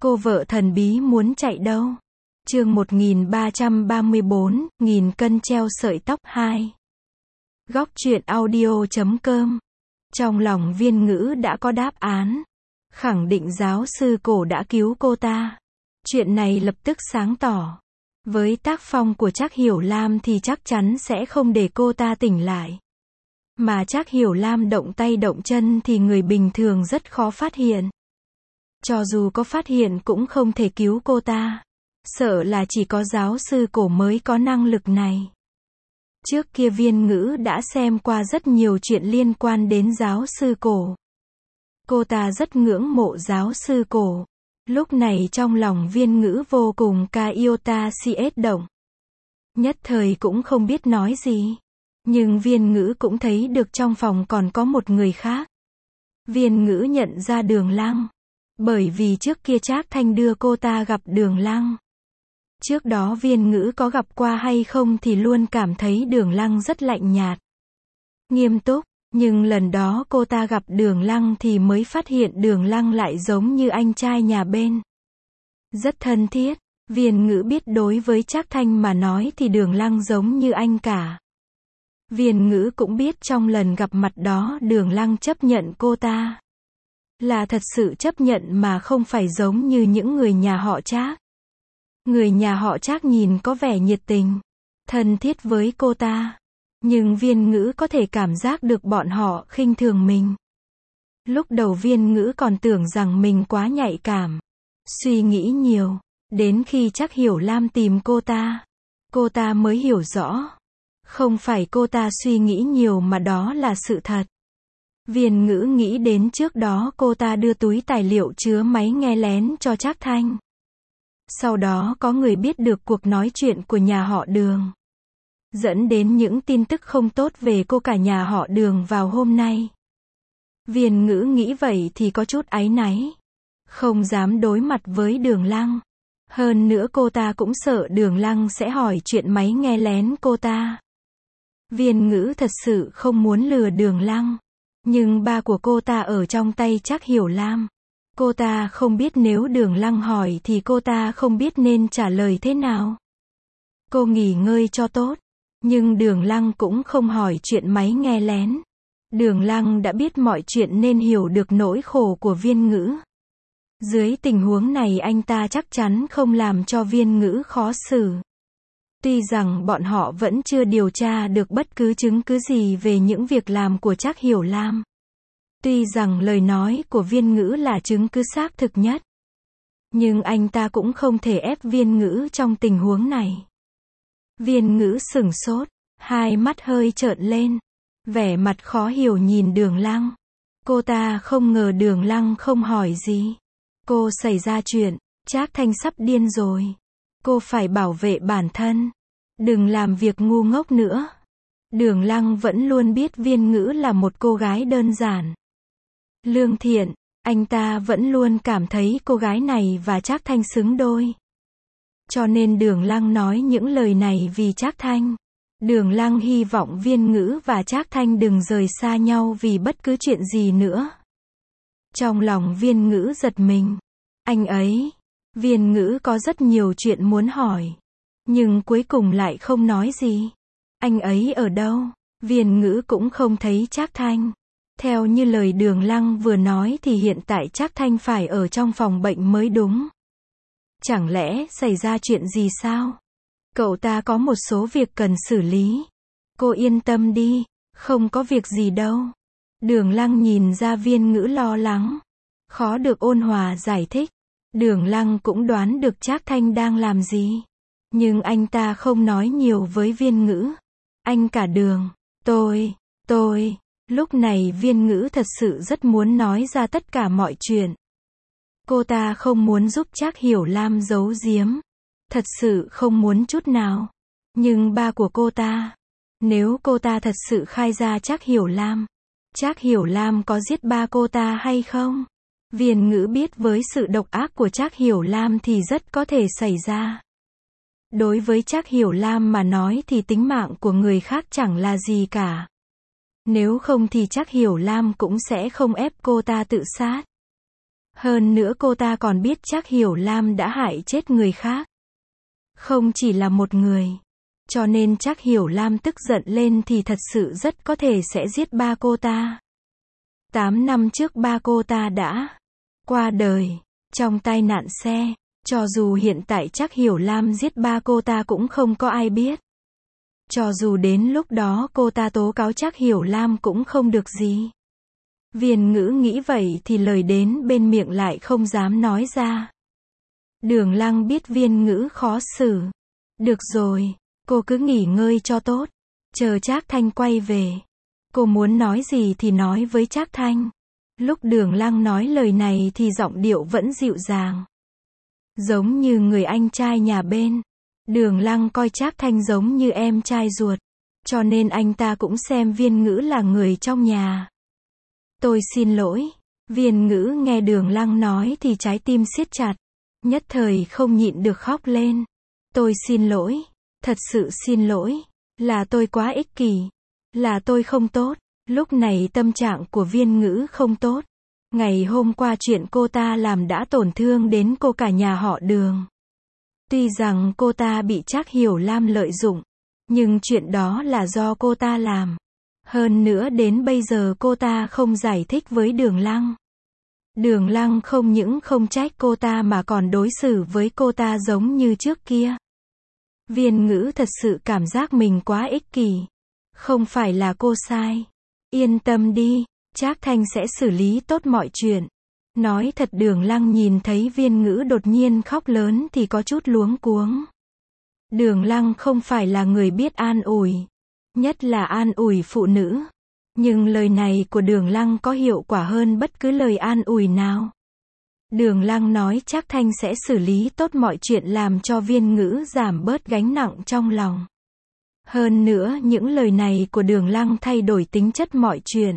Cô vợ thần bí muốn chạy đâu? Chương 1334, nghìn cân treo sợi tóc 2. Góc truyện audio.com. Trong lòng Viên Ngữ đã có đáp án. Khẳng định giáo sư cổ đã cứu cô ta. Chuyện này lập tức sáng tỏ. Với tác phong của Trác Hiểu Lam thì chắc chắn sẽ không để cô ta tỉnh lại. Mà Trác Hiểu Lam động tay động chân thì người bình thường rất khó phát hiện. Cho dù có phát hiện cũng không thể cứu cô ta. Sợ là chỉ có giáo sư cổ mới có năng lực này. Trước kia Viên Ngữ đã xem qua rất nhiều chuyện liên quan đến giáo sư cổ. Cô ta rất ngưỡng mộ giáo sư cổ. Lúc này trong lòng Viên Ngữ vô cùng iota siết động. Nhất thời cũng không biết nói gì. Nhưng Viên Ngữ cũng thấy được trong phòng còn có một người khác. Viên Ngữ nhận ra Đường Lăng. Bởi vì trước kia Trác Thanh đưa cô ta gặp Đường Lăng. Trước đó Viên Ngữ có gặp qua hay không thì luôn cảm thấy Đường Lăng rất lạnh nhạt, nghiêm túc, nhưng lần đó cô ta gặp Đường Lăng thì mới phát hiện Đường Lăng lại giống như anh trai nhà bên. Rất thân thiết, Viên Ngữ biết đối với Trác Thanh mà nói thì Đường Lăng giống như anh cả. Viên Ngữ cũng biết trong lần gặp mặt đó Đường Lăng chấp nhận cô ta. Là thật sự chấp nhận mà không phải giống như những người nhà họ Trác. Người nhà họ Trác nhìn có vẻ nhiệt tình, thân thiết với cô ta. Nhưng Viên Ngữ có thể cảm giác được bọn họ khinh thường mình. Lúc đầu Viên Ngữ còn tưởng rằng mình quá nhạy cảm, suy nghĩ nhiều. Đến khi Trác Hiểu Lam tìm cô ta mới hiểu rõ. Không phải cô ta suy nghĩ nhiều mà đó là sự thật. Viên Ngữ nghĩ đến trước đó cô ta đưa túi tài liệu chứa máy nghe lén cho Trác Thanh. Sau đó có người biết được cuộc nói chuyện của nhà họ Đường. Dẫn đến những tin tức không tốt về cô cả nhà họ Đường vào hôm nay. Viên Ngữ nghĩ vậy thì có chút áy náy. Không dám đối mặt với Đường Lăng. Hơn nữa cô ta cũng sợ Đường Lăng sẽ hỏi chuyện máy nghe lén cô ta. Viên Ngữ thật sự không muốn lừa Đường Lăng. Nhưng ba của cô ta ở trong tay Trác Hiểu Lam. Cô ta không biết nếu Đường Lăng hỏi thì cô ta không biết nên trả lời thế nào. Cô nghỉ ngơi cho tốt. Nhưng Đường Lăng cũng không hỏi chuyện máy nghe lén. Đường Lăng đã biết mọi chuyện nên hiểu được nỗi khổ của Viên Ngữ. Dưới tình huống này anh ta chắc chắn không làm cho Viên Ngữ khó xử. Tuy rằng bọn họ vẫn chưa điều tra được bất cứ chứng cứ gì về những việc làm của Trác Hiểu Lam. Tuy rằng lời nói của Viên Ngữ là chứng cứ xác thực nhất. Nhưng anh ta cũng không thể ép Viên Ngữ trong tình huống này. Viên Ngữ sửng sốt, hai mắt hơi trợn lên. Vẻ mặt khó hiểu nhìn Đường Lăng. Cô ta không ngờ Đường Lăng không hỏi gì. Cô xảy ra chuyện, Trác Thanh sắp điên rồi. Cô phải bảo vệ bản thân. Đừng làm việc ngu ngốc nữa. Đường Lăng vẫn luôn biết Viên Ngữ là một cô gái đơn giản, lương thiện. Anh ta vẫn luôn cảm thấy cô gái này và Trác Thanh xứng đôi. Cho nên Đường Lăng nói những lời này vì Trác Thanh. Đường Lăng hy vọng Viên Ngữ và Trác Thanh đừng rời xa nhau vì bất cứ chuyện gì nữa. Trong lòng Viên Ngữ giật mình. Anh ấy, Viên Ngữ có rất nhiều chuyện muốn hỏi. Nhưng cuối cùng lại không nói gì. Anh ấy ở đâu? Viên Ngữ cũng không thấy Trác Thanh. Theo như lời Đường Lăng vừa nói thì hiện tại Trác Thanh phải ở trong phòng bệnh mới đúng. Chẳng lẽ xảy ra chuyện gì sao? Cậu ta có một số việc cần xử lý. Cô yên tâm đi, không có việc gì đâu. Đường Lăng nhìn ra Viên Ngữ lo lắng. Khó được ôn hòa giải thích. Đường Lăng cũng đoán được Trác Thanh đang làm gì. Nhưng anh ta không nói nhiều với Viên Ngữ. Anh cả Đường, tôi. Lúc này Viên Ngữ thật sự rất muốn nói ra tất cả mọi chuyện. Cô ta không muốn giúp Trác Hiểu Lam giấu giếm. Thật sự không muốn chút nào. Nhưng ba của cô ta. Nếu cô ta thật sự khai ra Trác Hiểu Lam có giết ba cô ta hay không? Viên Ngữ biết với sự độc ác của Trác Hiểu Lam thì rất có thể xảy ra. Đối với Trác Hiểu Lam mà nói thì tính mạng của người khác chẳng là gì cả. Nếu không thì Trác Hiểu Lam cũng sẽ không ép cô ta tự sát. Hơn nữa cô ta còn biết Trác Hiểu Lam đã hại chết người khác. Không chỉ là một người. Cho nên Trác Hiểu Lam tức giận lên thì thật sự rất có thể sẽ giết ba cô ta. 8 năm trước ba cô ta đã qua đời trong tai nạn xe. Cho dù hiện tại Trác Hiểu Lam giết ba cô ta cũng không có ai biết. Cho dù đến lúc đó cô ta tố cáo Trác Hiểu Lam cũng không được gì. Viên Ngữ nghĩ vậy thì lời đến bên miệng lại không dám nói ra. Đường Lăng biết Viên Ngữ khó xử. Được rồi, cô cứ nghỉ ngơi cho tốt. Chờ Trác Thanh quay về. Cô muốn nói gì thì nói với Trác Thanh. Lúc Đường Lăng nói lời này thì giọng điệu vẫn dịu dàng. Giống như người anh trai nhà bên. Đường Lăng coi Trác Thanh giống như em trai ruột. Cho nên anh ta cũng xem Viên Ngữ là người trong nhà. Tôi xin lỗi. Viên Ngữ nghe Đường Lăng nói thì trái tim siết chặt. Nhất thời không nhịn được khóc lên. Tôi xin lỗi. Thật sự xin lỗi. Là tôi quá ích kỷ. Là tôi không tốt. Lúc này tâm trạng của Viên Ngữ không tốt. Ngày hôm qua chuyện cô ta làm đã tổn thương đến cô cả nhà họ Đường. Tuy rằng cô ta bị Trác Hiểu Lam lợi dụng. Nhưng chuyện đó là do cô ta làm. Hơn nữa đến bây giờ cô ta không giải thích với Đường Lăng. Đường Lăng không những không trách cô ta mà còn đối xử với cô ta giống như trước kia. Viên Ngữ thật sự cảm giác mình quá ích kỷ. Không phải là cô sai. Yên tâm đi, Trác Thanh sẽ xử lý tốt mọi chuyện. Nói thật Đường Lăng nhìn thấy Viên Ngữ đột nhiên khóc lớn thì có chút luống cuống. Đường Lăng không phải là người biết an ủi. Nhất là an ủi phụ nữ. Nhưng lời này của Đường Lăng có hiệu quả hơn bất cứ lời an ủi nào. Đường Lăng nói Trác Thanh sẽ xử lý tốt mọi chuyện làm cho Viên Ngữ giảm bớt gánh nặng trong lòng. Hơn nữa những lời này của Đường Lăng thay đổi tính chất mọi chuyện.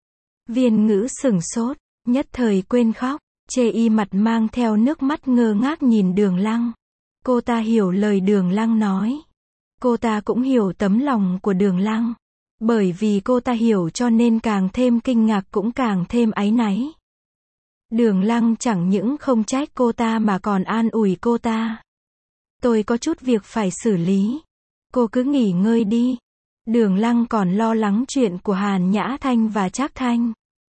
Viên Ngữ sửng sốt, nhất thời quên khóc, chê y mặt mang theo nước mắt ngơ ngác nhìn Đường Lăng. Cô ta hiểu lời Đường Lăng nói. Cô ta cũng hiểu tấm lòng của Đường Lăng. Bởi vì cô ta hiểu cho nên càng thêm kinh ngạc cũng càng thêm áy náy. Đường Lăng chẳng những không trách cô ta mà còn an ủi cô ta. Tôi có chút việc phải xử lý. Cô cứ nghỉ ngơi đi. Đường Lăng còn lo lắng chuyện của Hàn Nhã Thanh và Trác Thanh.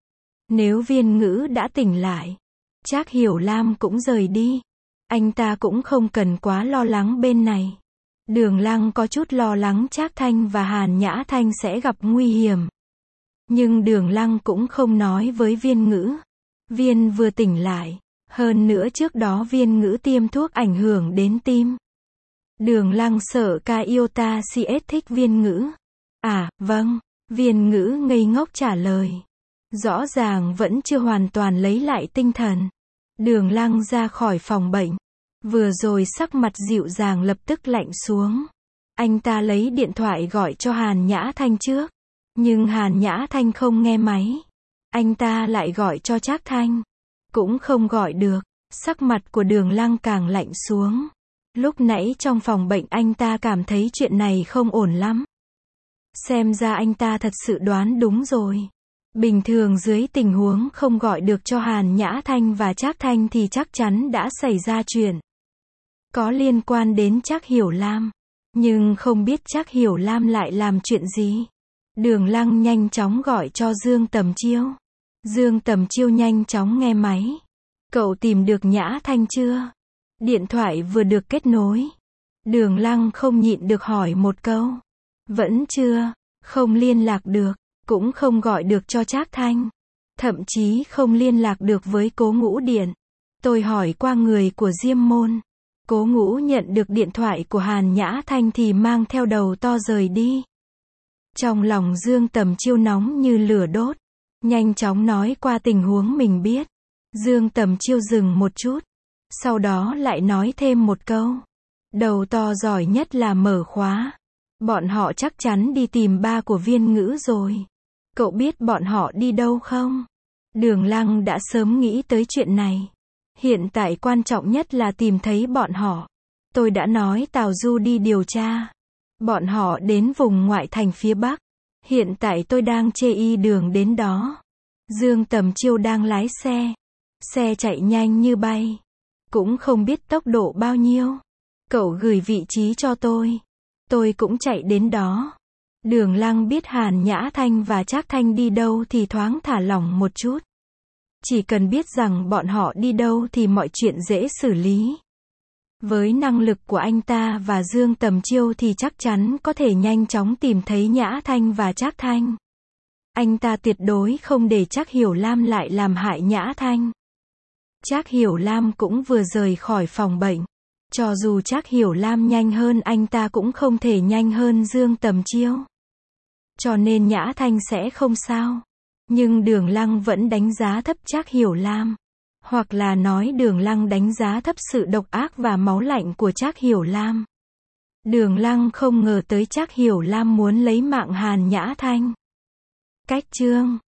Nếu Viên Ngữ đã tỉnh lại, Trác Hiểu Lam cũng rời đi. Anh ta cũng không cần quá lo lắng bên này. Đường Lăng có chút lo lắng Trác Thanh và Hàn Nhã Thanh sẽ gặp nguy hiểm. Nhưng Đường Lăng cũng không nói với Viên Ngữ. Viên vừa tỉnh lại. Hơn nữa trước đó Viên Ngữ tiêm thuốc ảnh hưởng đến tim. Đường Lăng sợ ca iota CS thích Viên Ngữ. À, vâng. Viên Ngữ ngây ngốc trả lời. Rõ ràng vẫn chưa hoàn toàn lấy lại tinh thần. Đường Lăng ra khỏi phòng bệnh. Vừa rồi sắc mặt dịu dàng lập tức lạnh xuống. Anh ta lấy điện thoại gọi cho Hàn Nhã Thanh trước. Nhưng Hàn Nhã Thanh không nghe máy. Anh ta lại gọi cho Trác Thanh. Cũng không gọi được. Sắc mặt của Đường Lăng càng lạnh xuống. Lúc nãy trong phòng bệnh anh ta cảm thấy chuyện này không ổn lắm. Xem ra anh ta thật sự đoán đúng rồi. Bình thường dưới tình huống không gọi được cho Hàn Nhã Thanh và Trác Thanh thì chắc chắn đã xảy ra chuyện. Có liên quan đến Trác Hiểu Lam. Nhưng không biết Trác Hiểu Lam lại làm chuyện gì. Đường Lăng nhanh chóng gọi cho Dương Tầm Chiêu. Dương Tầm Chiêu nhanh chóng nghe máy. Cậu tìm được Nhã Thanh chưa? Điện thoại vừa được kết nối. Đường Lăng không nhịn được hỏi một câu. Vẫn chưa, không liên lạc được, cũng không gọi được cho Trác Thanh. Thậm chí không liên lạc được với Cố Ngũ Điện. Tôi hỏi qua người của Diêm Môn. Cố Ngũ nhận được điện thoại của Hàn Nhã Thanh thì mang theo đầu to rời đi. Trong lòng Dương Tầm Chiêu nóng như lửa đốt. Nhanh chóng nói qua tình huống mình biết. Dương Tầm Chiêu dừng một chút. Sau đó lại nói thêm một câu. Đầu to giỏi nhất là mở khóa. Bọn họ chắc chắn đi tìm ba của Viên Ngữ rồi. Cậu biết bọn họ đi đâu không? Đường Lăng đã sớm nghĩ tới chuyện này. Hiện tại quan trọng nhất là tìm thấy bọn họ. Tôi đã nói Tào Du đi điều tra. Bọn họ đến vùng ngoại thành phía Bắc. Hiện tại tôi đang chê y đường đến đó. Dương Tầm Chiêu đang lái xe. Xe chạy nhanh như bay. Cũng không biết tốc độ bao nhiêu. Cậu gửi vị trí cho tôi. Tôi cũng chạy đến đó. Đường Lăng biết Hàn Nhã Thanh và Trác Thanh đi đâu thì thoáng thả lỏng một chút. Chỉ cần biết rằng bọn họ đi đâu thì mọi chuyện dễ xử lý. Với năng lực của anh ta và Dương Tầm Chiêu thì chắc chắn có thể nhanh chóng tìm thấy Nhã Thanh và Trác Thanh. Anh ta tuyệt đối không để Trác Hiểu Lam lại làm hại Nhã Thanh. Trác Hiểu Lam cũng vừa rời khỏi phòng bệnh. Cho dù Trác Hiểu Lam nhanh hơn anh ta cũng không thể nhanh hơn Dương Tầm Chiêu. Cho nên Nhã Thanh sẽ không sao. Nhưng Đường Lăng vẫn đánh giá thấp Trác Hiểu Lam. Hoặc là nói Đường Lăng đánh giá thấp sự độc ác và máu lạnh của Trác Hiểu Lam. Đường Lăng không ngờ tới Trác Hiểu Lam muốn lấy mạng Hàn Nhã Thanh. Cách chương